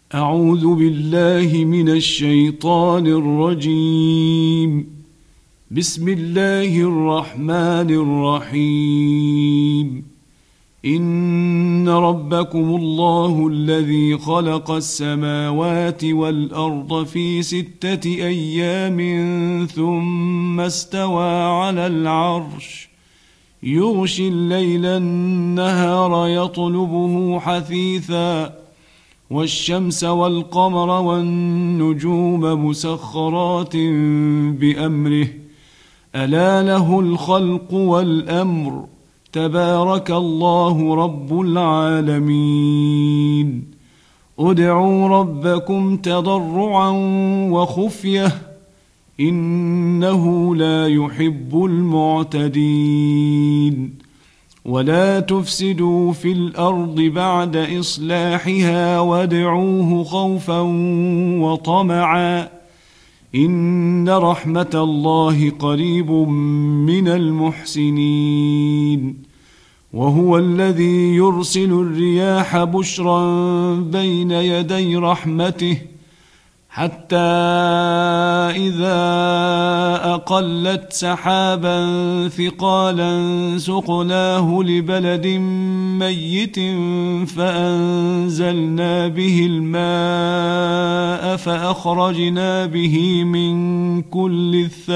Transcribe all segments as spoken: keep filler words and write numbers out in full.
أعوذ بالله من الشيطان الرجيم. بسم الله الرحمن الرحيم. إن ربكم الله الذي خلق السماوات والأرض في ستة أيام ثم استوى على العرش يغشي الليل النهار يطلبه حثيثا والشمس والقمر والنجوم مسخرات بأمره ألا له الخلق والأمر تبارك الله رب العالمين. ادعوا ربكم تضرعا وخفية إنه لا يحب المعتدين. ولا تفسدوا في الأرض بعد إصلاحها وادعوه خوفا وطمعا إن رحمة الله قريب من المحسنين. وهو الذي يرسل الرياح بشرا بين يدي رحمته حتى إذا أقلت سحابا ثقالا سقناه لبلد ميت فأنزلنا به الماء فأخرجنا به من كل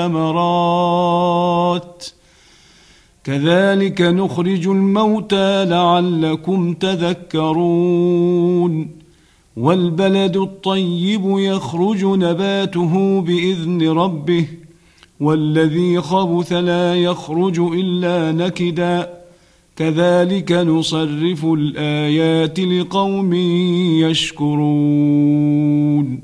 الثمرات كذلك نخرج الموتى لعلكم تذكرون. والبلد الطيب يخرج نباته بإذن ربه والذي خبث لا يخرج إلا نكدا كذلك نصرف الآيات لقوم يشكرون.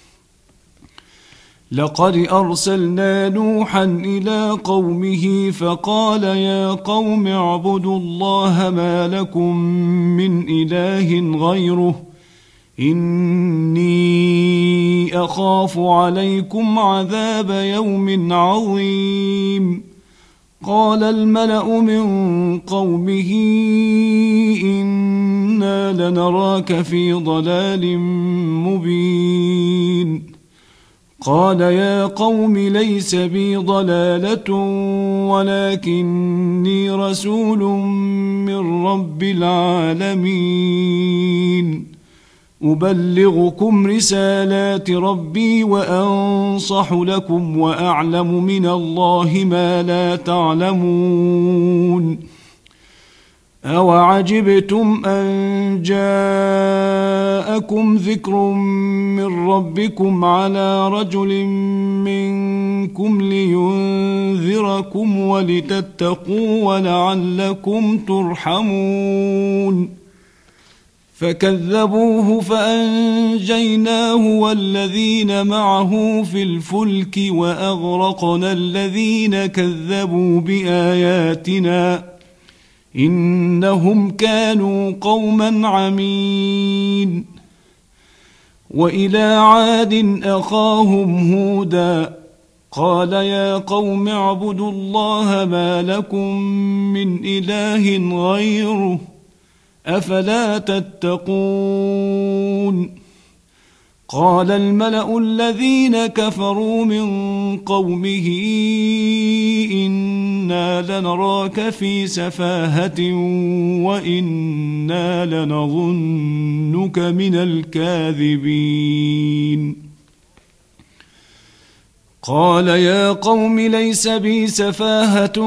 لقد أرسلنا نوحا إلى قومه فقال يا قوم اعبدوا الله ما لكم من إله غيره إني أخاف عليكم عذاب يوم عظيم. قال الملأ من قومه إنا لنراك في ضلال مبين. قال يا قوم ليس بي ضلالة ولكني رسول من رب العالمين أبلغكم رسالات ربي وأنصح لكم وأعلم من الله ما لا تعلمون. أوعجبتم أن جاءكم ذكر من ربكم على رجل منكم لينذركم ولتتقوا ولعلكم ترحمون. فكذبوه فأنجيناه والذين معه في الفلك وأغرقنا الذين كذبوا بآياتنا إنهم كانوا قوما عمين. وإلى عاد أخاهم هودا قال يا قوم اعبدوا الله ما لكم من إله غيره أفلا تتقون. قال الملأ الذين كفروا من قومه إنا لنراك في سفاهة وإنا لنظنك من الكاذبين. قال يا قوم ليس بي سفاهة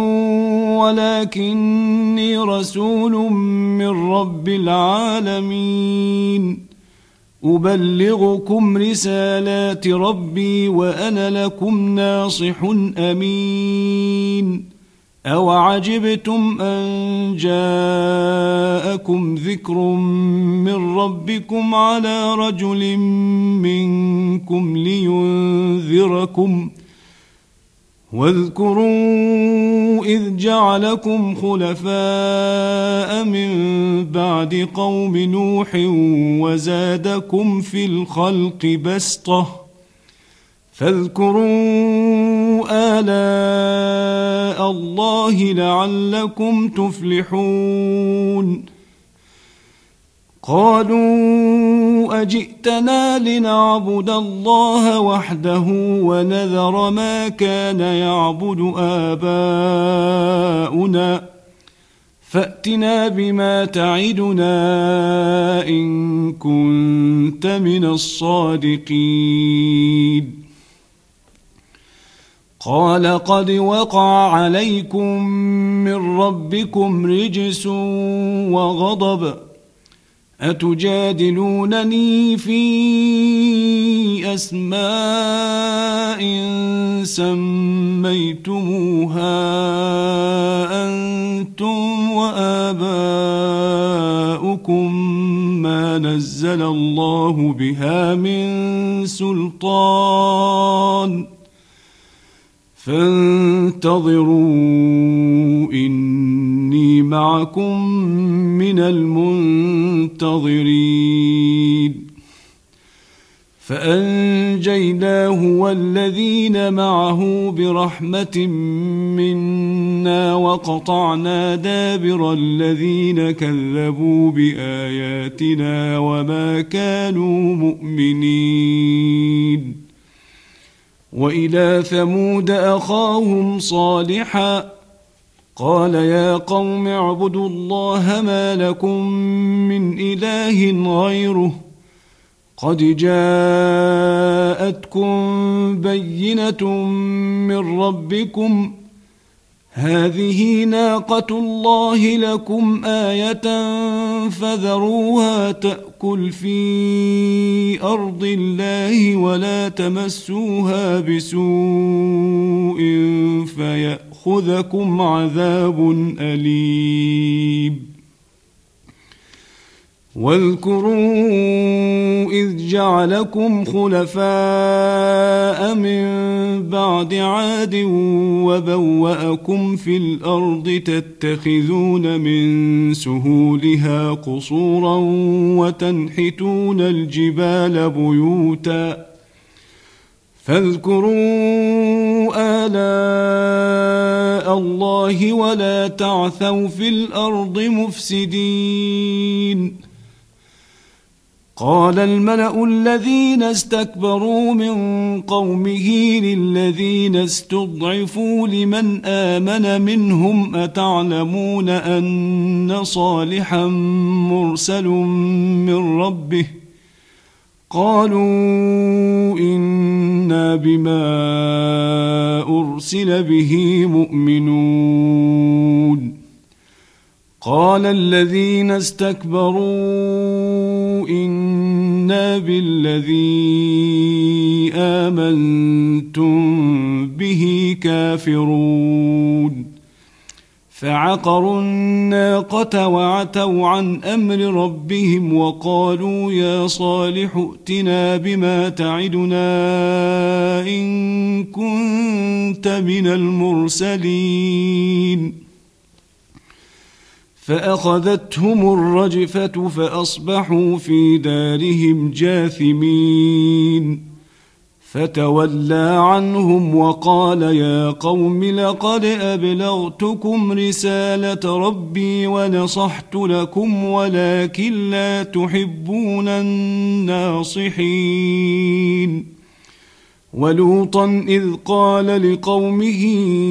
ولكني رسول من رب العالمين أبلغكم رسالات ربي وأنا لكم ناصح أمين. أوعجبتم أن جاءكم ذكر من ربكم على رجل منكم لينذركم واذكروا إذ جعلكم خلفاء من بعد قوم نوح وزادكم في الخلق بسطة فاذكروا آلاء الله لعلكم تفلحون. قالوا أجئتنا لنعبد الله وحده ونذر ما كان يعبد آباؤنا فأتنا بما تعدنا إن كنت من الصادقين قال قد وقع عليكم من ربكم رجس وغضب أتجادلونني في أسماء سميتموها أنتم وآباؤكم ما نزل الله بها من سلطان فانتظروا إني معكم من المنتظرين فأنجيناه والذين معه برحمة منا وقطعنا دابر الذين كذبوا بآياتنا وما كانوا مؤمنين وإلى ثمود أخاهم صالحا قال يا قوم اعبدوا الله ما لكم من إله غيره قد جاءتكم بينة من ربكم هذه ناقة الله لكم آية فذروها تأكل في أرض الله ولا تمسوها بسوء فيأخذكم عذاب أليم واذكروا إذ جعلكم خلفاء من بعد عاد وبوأكم في الأرض تتخذون من سهولها قصورا وتنحتون الجبال بيوتا فاذكروا آلاء الله ولا تعثوا في الأرض مفسدين قال الملأ الذين استكبروا من قومه للذين استضعفوا لمن آمن منهم أتعلمون أن صالحا مرسل من ربه قالوا إنا بما أرسل به مؤمنون قال الذين استكبروا إنا بالذي آمنتم به كافرون فعقروا الناقة وعتوا عن أمر ربهم وقالوا يا صالح ائتنا بما تعدنا إن كنت من المرسلين فأخذتهم الرجفة فأصبحوا في دارهم جاثمين فتولى عنهم وقال يا قوم لقد أبلغتكم رسالة ربي ونصحت لكم ولكن لا تحبون الناصحين ولوطا إذ قال لقومه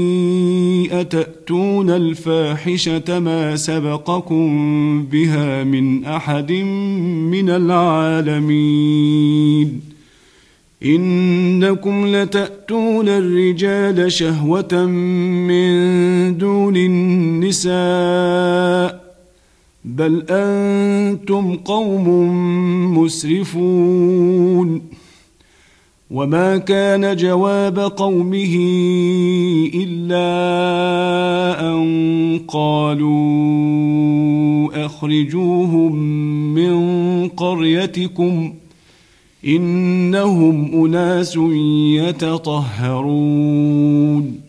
أتأتون الفاحشة ما سبقكم بها من أحد من العالمين إنكم لتأتون الرجال شهوة من دون النساء بل أنتم قوم مسرفون وما كان جواب قومه إلا أن قالوا أخرجوهم من قريتكم إنهم أناس يتطهرون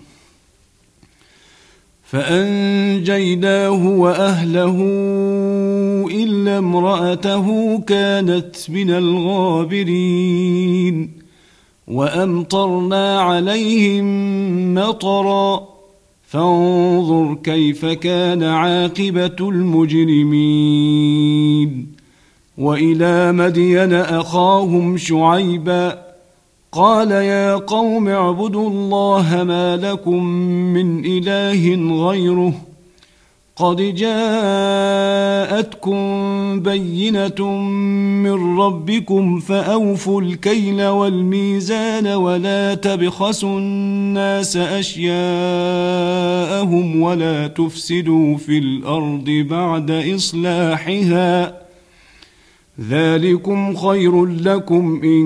فأنجيناه وأهله إلا امرأته كانت من الغابرين وأمطرنا عليهم مطرا فانظر كيف كان عاقبة المجرمين وإلى مدين أخاهم شعيبا قال يا قوم اعبدوا الله ما لكم من إله غيره قد جاءتكم بينة من ربكم فأوفوا الكيل والميزان ولا تبخسوا الناس أشياءهم ولا تفسدوا في الأرض بعد إصلاحها ذلكم خير لكم إن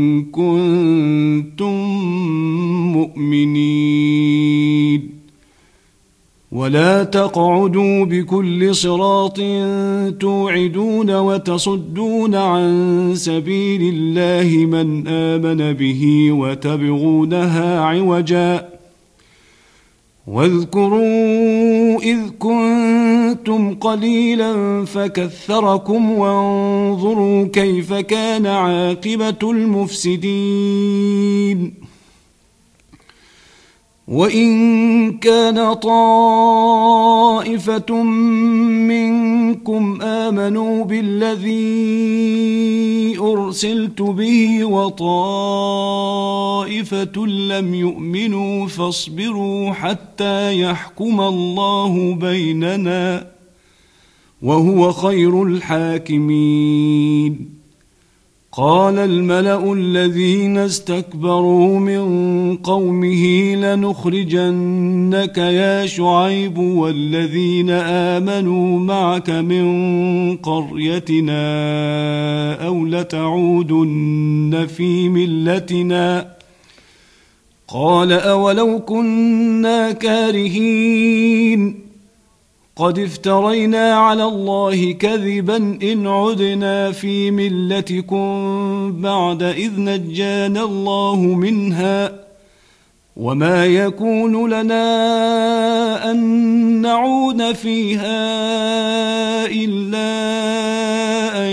كنتم مؤمنين ولا تقعدوا بكل صراط توعدون وتصدون عن سبيل الله من آمن به وتبغونها عوجا واذكروا إذ كنتم قليلا فكثركم وانظروا كيف كان عاقبة المفسدين وإن كان طائفة منكم آمنوا بالذي أرسلت به وطائفة لم يؤمنوا فاصبروا حتى يحكم الله بيننا وهو خير الحاكمين قال الملأ الذين استكبروا من قومه لنخرجنك يا شعيب والذين آمنوا معك من قريتنا أو لتعودن في ملتنا قال أولو كنا كارهين قد افترينا على الله كذبا إن عدنا في ملتكم بعد إذ نجانا الله منها وما يكون لنا أن نعود فيها إلا أن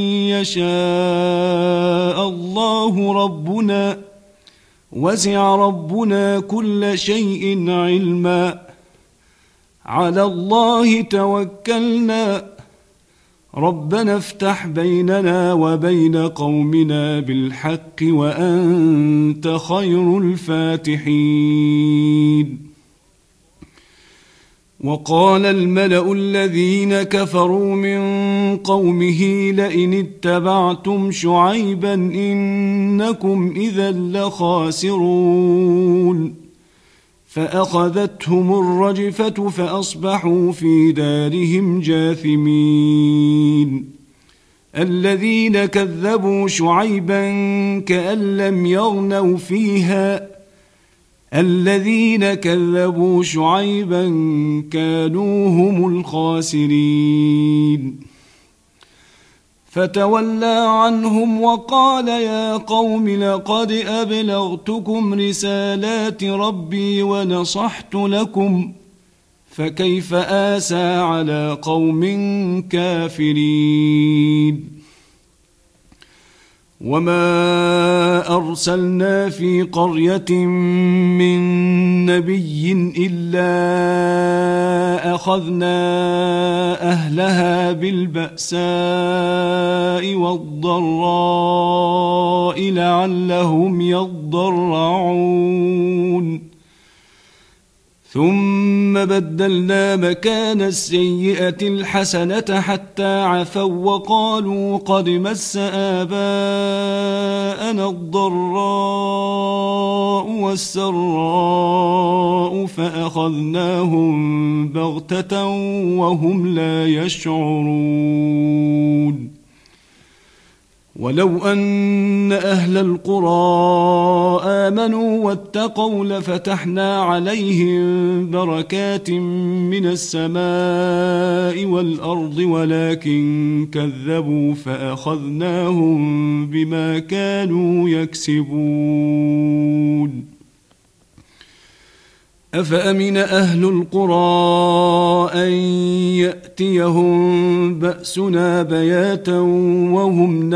يشاء الله ربنا وسع ربنا كل شيء علما على الله توكلنا ربنا افتح بيننا وبين قومنا بالحق وأنت خير الفاتحين وقال الملأ الذين كفروا من قومه لئن اتبعتم شعيبا إنكم إذا لخاسرون فأخذتهم الرجفة فأصبحوا في دارهم جاثمين الذين كذبوا شعيبا كأن لم يغنوا فيها الذين كذبوا شعيبا كانوا هم الخاسرين فتولى عنهم وقال يا قوم لقد أبلغتكم رسالات ربي ونصحت لكم فكيف آسى على قوم كافرين وما أرسلنا في قرية من نبي إلا أخذنا أهلها بالبأساء والضراء لعلهم يضرعون ثم بدلنا مكان السيئة الحسنة حتى عفوا وقالوا قد مس آباءنا الضراء والسراء فأخذناهم بغتة وهم لا يشعرون ولو أن أهل القرى آمنوا واتقوا لفتحنا عليهم بركات من السماء والأرض ولكن كذبوا فأخذناهم بما كانوا يكسبون أفأمن أهل القرى أن يأتيهم بأسنا بياتا وهم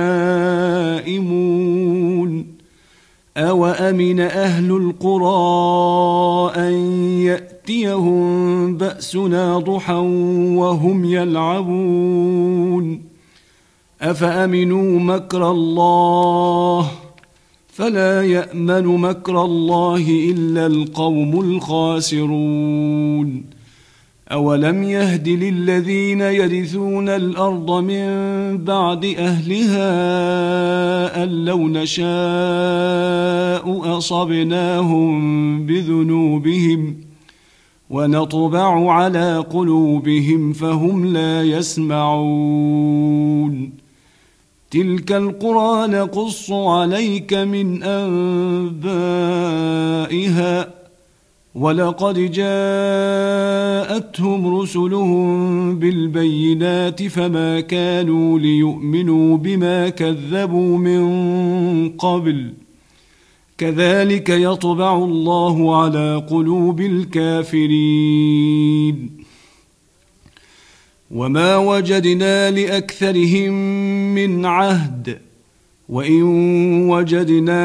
نائمون أوأمن أهل القرى أن يأتيهم بأسنا ضحى وهم يلعبون أفأمنوا مكر الله فلا يأمن مكر الله إلا القوم الخاسرون أولم يهد للذين يرثون الأرض من بعد أهلها أن لو نشاء أصبناهم بذنوبهم ونطبع على قلوبهم فهم لا يسمعون تلك القرى نقص عليك من أنبائها ولقد جاءتهم رسلهم بالبينات فما كانوا ليؤمنوا بما كذبوا من قبل كذلك يطبع الله على قلوب الكافرين وما وجدنا لأكثرهم من عهد وإن وجدنا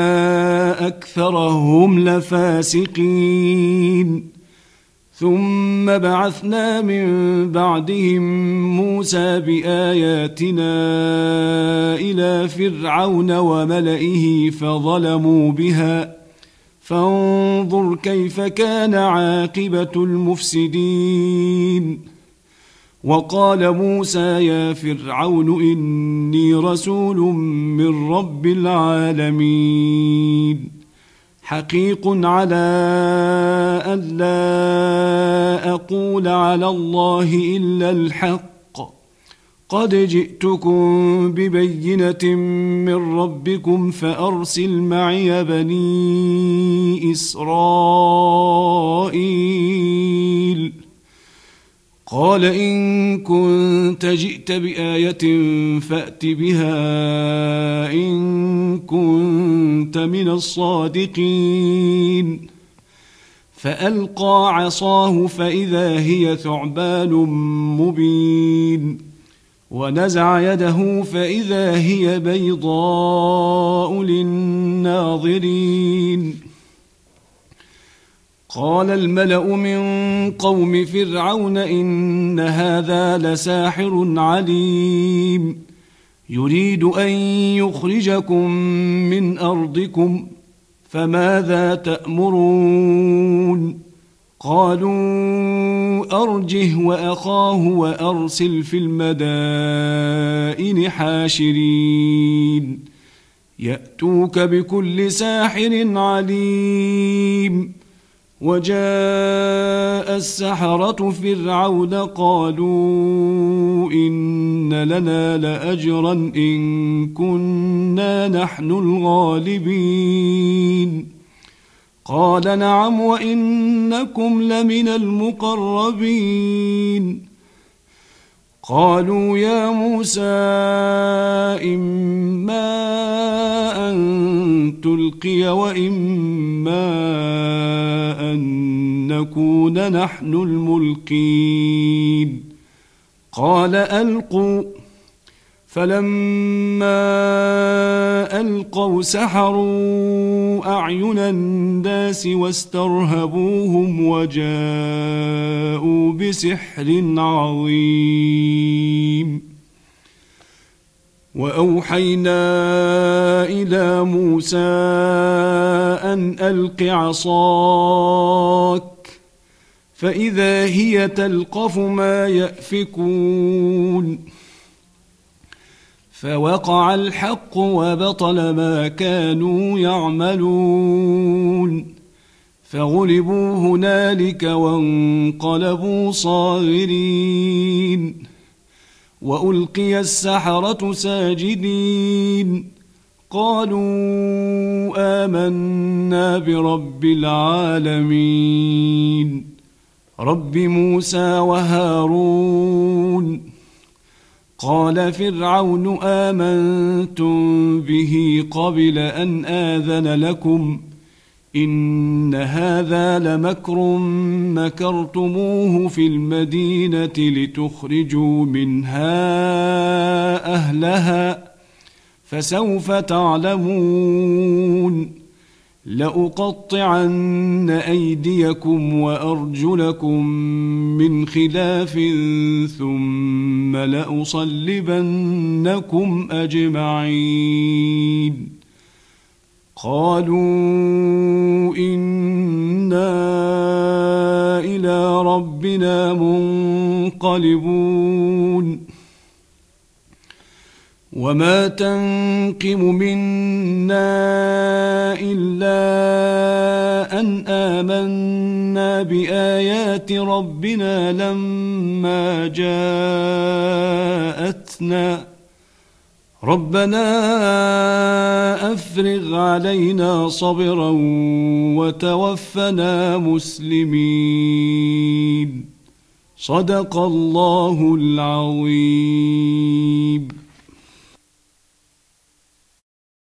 أكثرهم لفاسقين ثم بعثنا من بعدهم موسى بآياتنا إلى فرعون وملئه فظلموا بها فانظر كيف كان عاقبة المفسدين وقال موسى يا فرعون إني رسول من رب العالمين حقيق على أن لا أقول على الله إلا الحق قد جئتكم ببينة من ربكم فأرسل معي بني إسرائيل قال إن كنت جئت بآية فأت بها إن كنت من الصادقين فألقى عصاه فإذا هي ثعبان مبين ونزع يده فإذا هي بيضاء للناظرين قال الملأ من قوم فرعون إن هذا لساحر عليم يريد أن يخرجكم من أرضكم فماذا تأمرون قالوا أرجه وأخاه وأرسل في المدائن حاشرين يأتوك بكل ساحر عليم وجاء السحرة فرعون قالوا إن لنا لأجرا إن كنا نحن الغالبين قال نعم وإنكم لمن المقربين قالوا يا موسى إما أن تلقي وإما أن نكون نحن الملقين قال ألقوا فلما ألقوا سحروا أعين الناس واسترهبوهم وجاءوا بسحر عظيم وأوحينا إلى موسى أن ألق عصاك فإذا هي تلقف ما يأفكون فوقع الحق وبطل ما كانوا يعملون فغلبوا هنالك وانقلبوا صاغرين وألقي السحرة ساجدين قالوا آمنا برب العالمين رب موسى وهارون قال فرعون آمنتم به قبل أن آذن لكم إن هذا لمكر مكرتموه في المدينة لتخرجوا منها أهلها فسوف تعلمون لأقطعن أيديكم وأرجلكم من خلاف ثم لأصلبنكم أجمعين قالوا إنا إلى ربنا منقلبون وما تنقم منا إلا أن آمنا بآيات ربنا لما جاءتنا ربنا أفرغ علينا صبرا وتوفنا مسلمين صدق الله العظيم.